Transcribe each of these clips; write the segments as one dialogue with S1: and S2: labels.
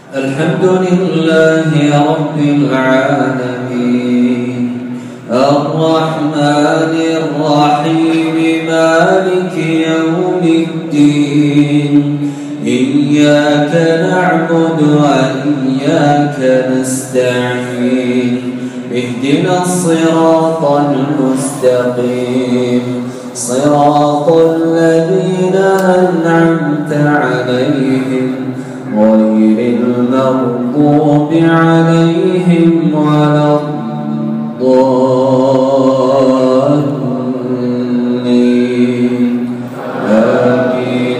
S1: الحمد لله رب العالمين الرحمن الرحيم مالك يوم الدين إياك نعبد وإياك نستعين اهدنا الصراط المستقيم صراط الذين أنعمت عليهم غير المغضوب عليهم ولا الضالين آمين.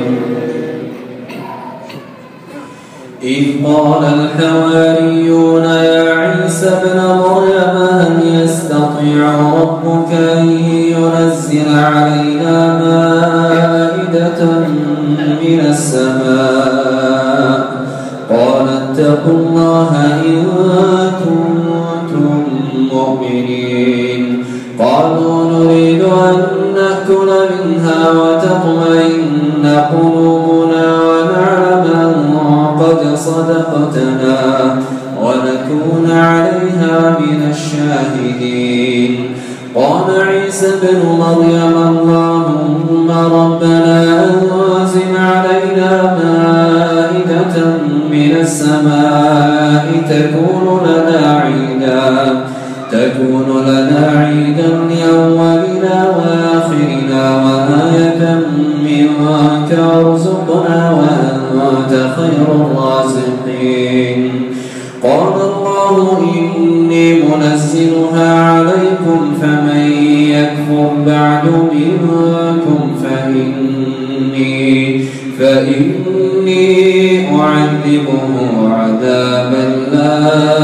S1: إذ قال الحواريون يا عيسى ابن مريم هل يستطيع ربك أن ينزل علينا مائدة من السماء قال اتقوا الله إن كنتم مؤمنين قالوا نريد أن نأكل منها وتطمئن قلوبنا ونعلم أن قد صدقتنا ونكون عليها من الشاهدين قال عيسى ابن مريم اللهم ربنا أنزل علينا مائدة من السماء تكون لنا عيدا لأولنا وآخرنا وآية منك وارزقنا وأنت خير الرازقين قال الله إني منزلها عليكم فمن يكفر بعد منكم فإني أعذبه عذابا لا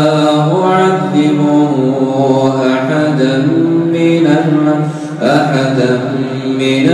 S1: أعذبه أحدا من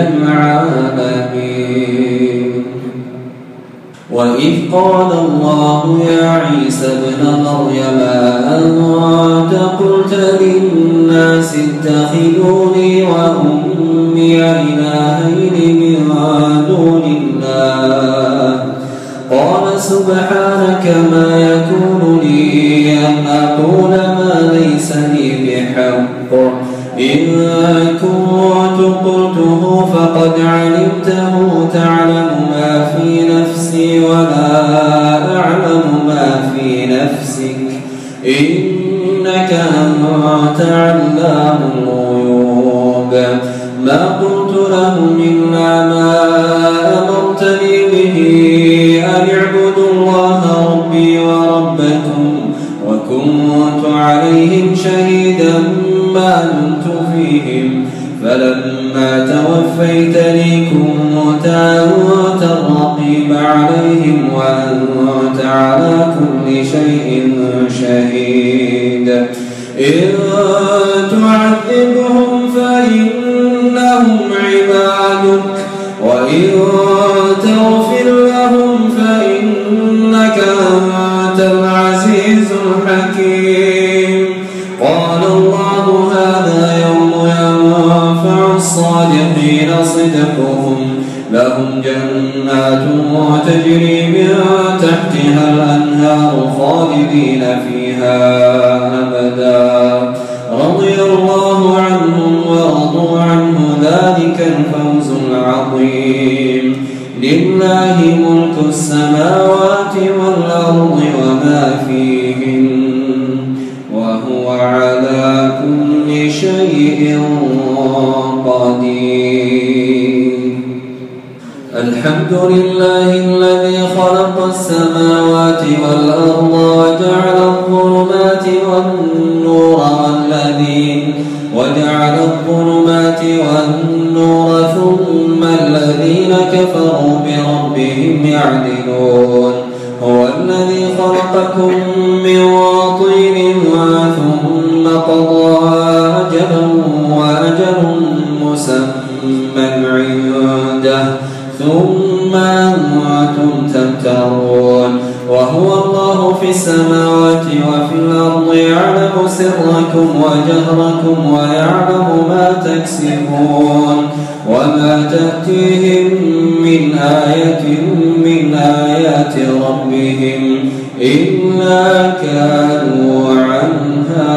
S1: العالمين. وإذ قال الله يا عيسى ابن مريم أنت قلت للناس اتخذوني وأمي إلهين من دون الله قال سبحانك ما يكون لي أن أقول ما ليس لي بحق إن كنت قلته فقد علمته تعلم ما في نفسي ولا أعلم ما في نفسك إنك أنت علام الغيوب ما قلت لهم إلا ما أمرتني به أن اعبدوا الله ربي وربكم وكنت عليهم شهيدا ما دمت فيهم فلما توفيتني كنت أنت الرقيب عليهم وأنت على كل شيء شهيد إن تعذبهم فإنهم عبادك وإن تغفر لهم فإنك أنت العزيز الحكيم قال الله هذا يوم ينفع الصادقين صدقهم لهم جنات تجري من تحتها الأنهار خالدين فيها أبدا رضي الله عنهم ورضوا عنه ذلك الفوز العظيم لله ملك السماوات والأرض وما فيهن وهو على كل شيء قدير. الحمد لله الذي خلق السماوات والأرض وجعل الظلمات والنور ثم الذين كفروا بربهم يعدلون هو الذي خلقكم من طين ثم قضى أجلا وأجل مسمى عنده ثم أنتم تمترون وهو الله في السماوات وفي الأرض يعلم سركم وجهركم ويعلم ما تكسبون وما تأتيهم من آيات ربهم إلا كانوا عنها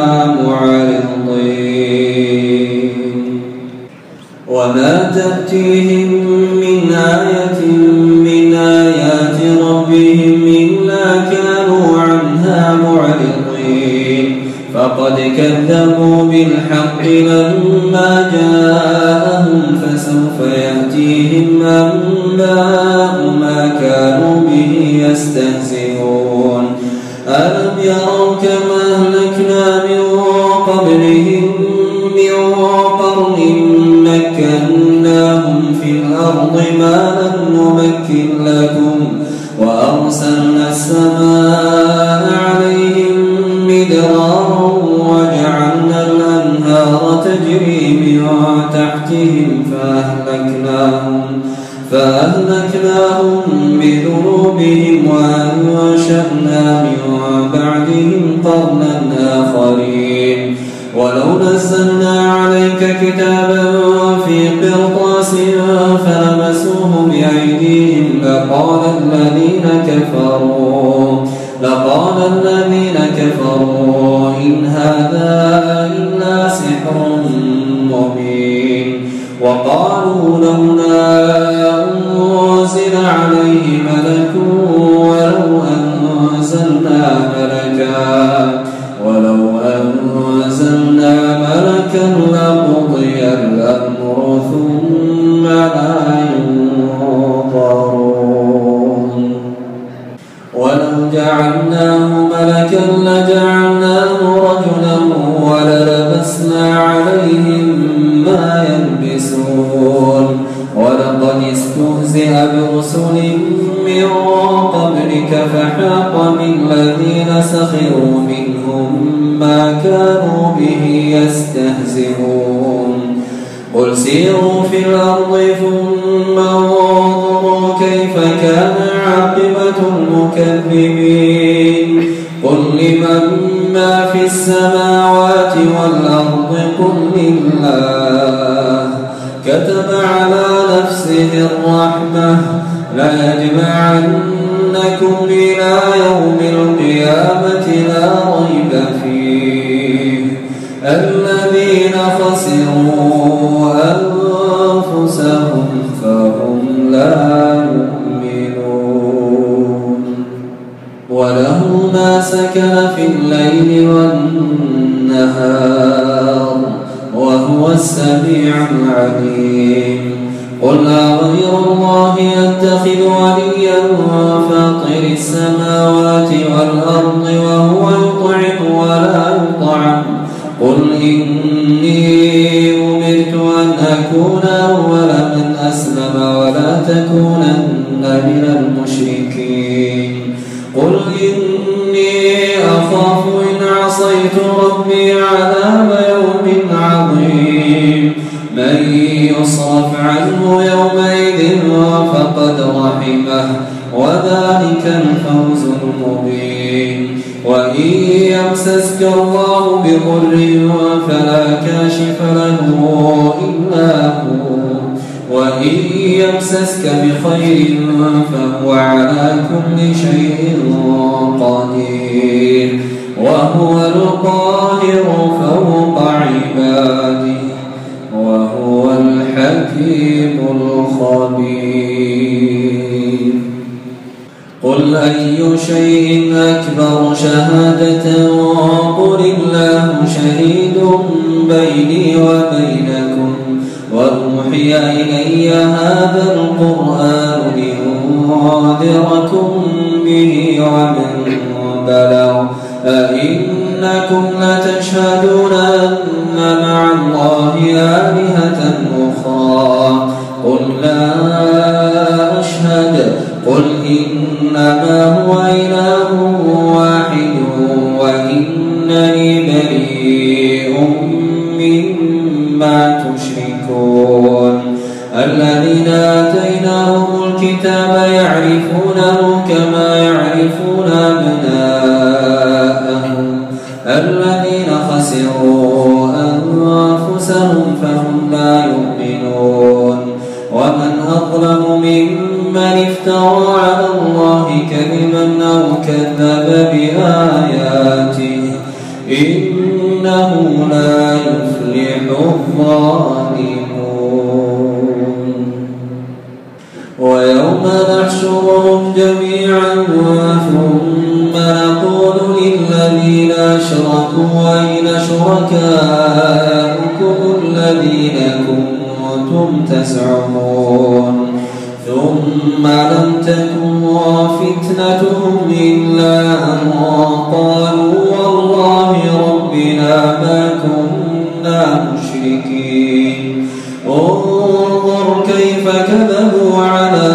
S1: معرضين وما تأتيهم من آية من آيات ربهم إلا كانوا عنها معرضين فقد كذبوا بالحق لما جاءهم فسوف يأتيهم أنباء ما كانوا به يستهزئون ألم يروا كما أهلكنا من قبلهم من قرن مكناهم في الأرض ما لم نمكن لكم وأرسلنا السماء عليهم مدرارا وجعلنا الأنهار تجري من تحتهم فأهلكناهم بذنوبهم وأنشأنا من بعدهم قرنا آخرين ولو نزلنا عليك كتابا في قرطاس فلمسوه بأيديهم لقال الذين كفروا إن هذا إلا سحر مبين وقالوا لولا أنزل عليه ملك ولو أنزلنا ملكا لقضي الأمر ثم لا ينظرون ولو جعلناه ملكا لجعلناه رجلا وللبسنا عليهم ما يلبسون ولقد استهزئ برسل من قبلك فحاق بالذين سخروا منهم ما كانوا به يستهزئون قل سيروا في الأرض ثم انظروا كيف كان عاقبة المكذبين قل لمن ما في السماوات والأرض قل لله كتب على نفسه الرحمة ليجمعنكم إلى يوم القيامة لا ريب فيه الذين خسروا أنفسهم فهم لا يؤمنون وله ما سكن في الليل والنهار وهو السميع العليم قل أغير الله أتخذ وليا فاطر السماوات والأرض وهو يطعم ولا يطعم قل إني أمرت أن أكون أول من أسلم ولا تكونن من المشركين قل إني أخاف إن عصيت ربي عذاب يوم عظيم من يصرف عنه يومئذ فقد رحمه وذلك الفوز المبين وإن يمسسك الله بضر فلا كاشف له إلا هو وإن يمسسك بخير فهو على كل شيء قدير وهو القاهر فوق عباده وهو الحكيم الخبير قل أي شيء أكبر شهادة قل الله شهيد بيني وبينكم وأوحي إلي هذا القرآن لأنذركم به ومن بلغ أئنكم لتشهدون أن مع الله آلهة أخرى قل لا أشهد قل إنما هو إله واحد وإنني بريء مما تشركون الذين آتيناهم الكتاب يعرفونه كما يعرفون أبناءهم الذين خسروا أنفسهم فهم لا يؤمنون ومن أظلم ممن كذب بآياته إنه لا يفلح الظالمون ويوم نحشرهم جميعا ثم نقول للذين أشركوا أين شركاؤكم الذين كنتم تزعمون ثم لم تكن فتنتهم إلا أن قالوا والله ربنا ما كنا مشركين انظر كيف كذبوا على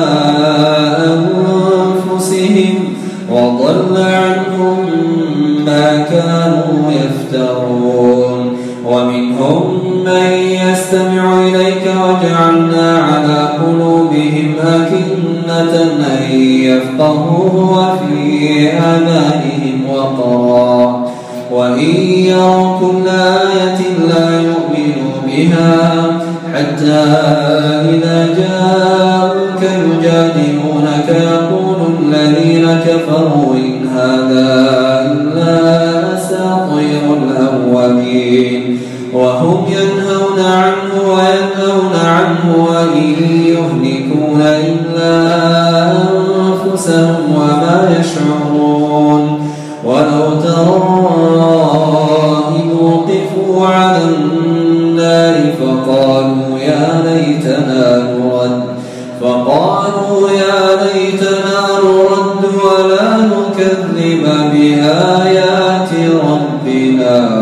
S1: أنفسهم وضل عنهم ما كانوا يفترون ومنهم من يستمع إليك وجعلنا على قلوبهم أكنة أن يفقهوا وفي آذانهم وقرا وإن يروا كل آية لا يؤمنوا بها حتى إذا جاءوك يجادلونك يقول الذين كفروا إن هذا إلا أساطير الأولين وهم ينهون عنه وينهون عنه وإن يهلكون إلا أنفسهم وما يشعرون ولو ترى إذ وقفوا على النار فقالوا يا ليتنا نرد ولا نكذب بآيات ربنا